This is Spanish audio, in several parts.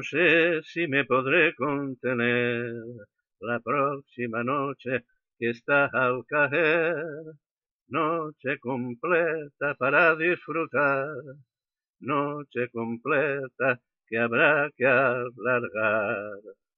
No sé si me podré contener la próxima noche que está al caer, noche completa para disfrutar, noche completa que habrá que alargar.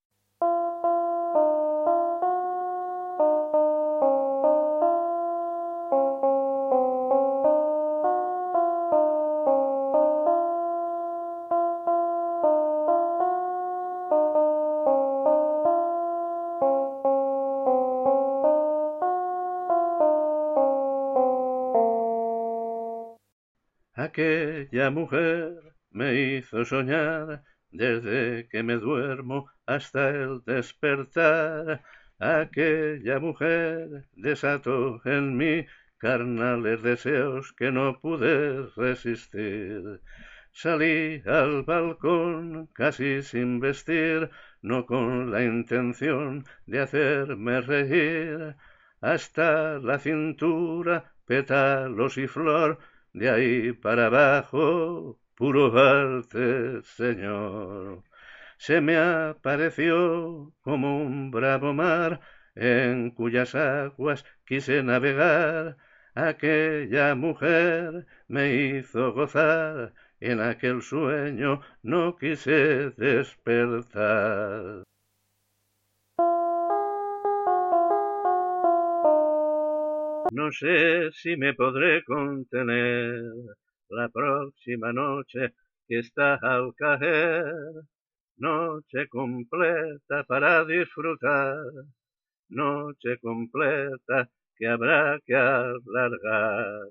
Aquella mujer me hizo soñar desde que me duermo hasta el despertar. Aquella mujer desató en mí carnales deseos que no pude resistir. Salí al balcón casi sin vestir, no con la intención de hacerme reír. Hasta la cintura, pétalos y flor, de ahí para abajo, puro arte, Señor. Se me apareció como un bravo mar en cuyas aguas quise navegar. Aquella mujer me hizo gozar, en aquel sueño no quise despertar. No sé si me podré contener la próxima noche que está al caer, noche completa para disfrutar, noche completa que habrá que alargar.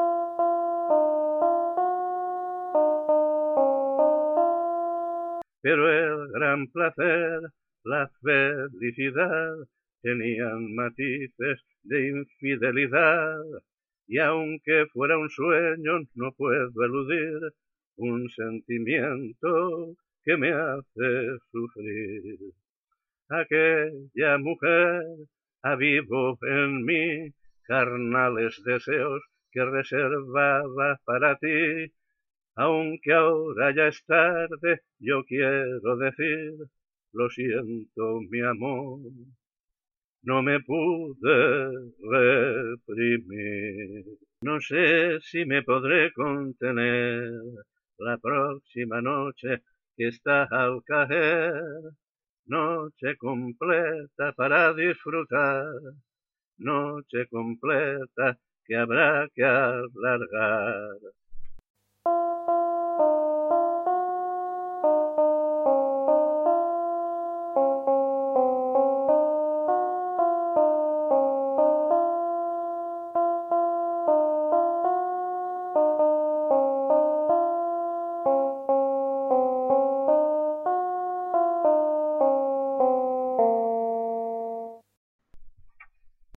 Pero el gran placer, la felicidad, tenían matices de infidelidad, y aunque fuera un sueño, no puedo eludir un sentimiento que me hace sufrir. Aquella mujer avivó en mí carnales deseos que reservaba para ti. Aunque ahora ya es tarde, yo quiero decir, lo siento, mi amor, no me pude reprimir. No sé si me podré contener la próxima noche que está al caer, noche completa para disfrutar, noche completa que habrá que alargar.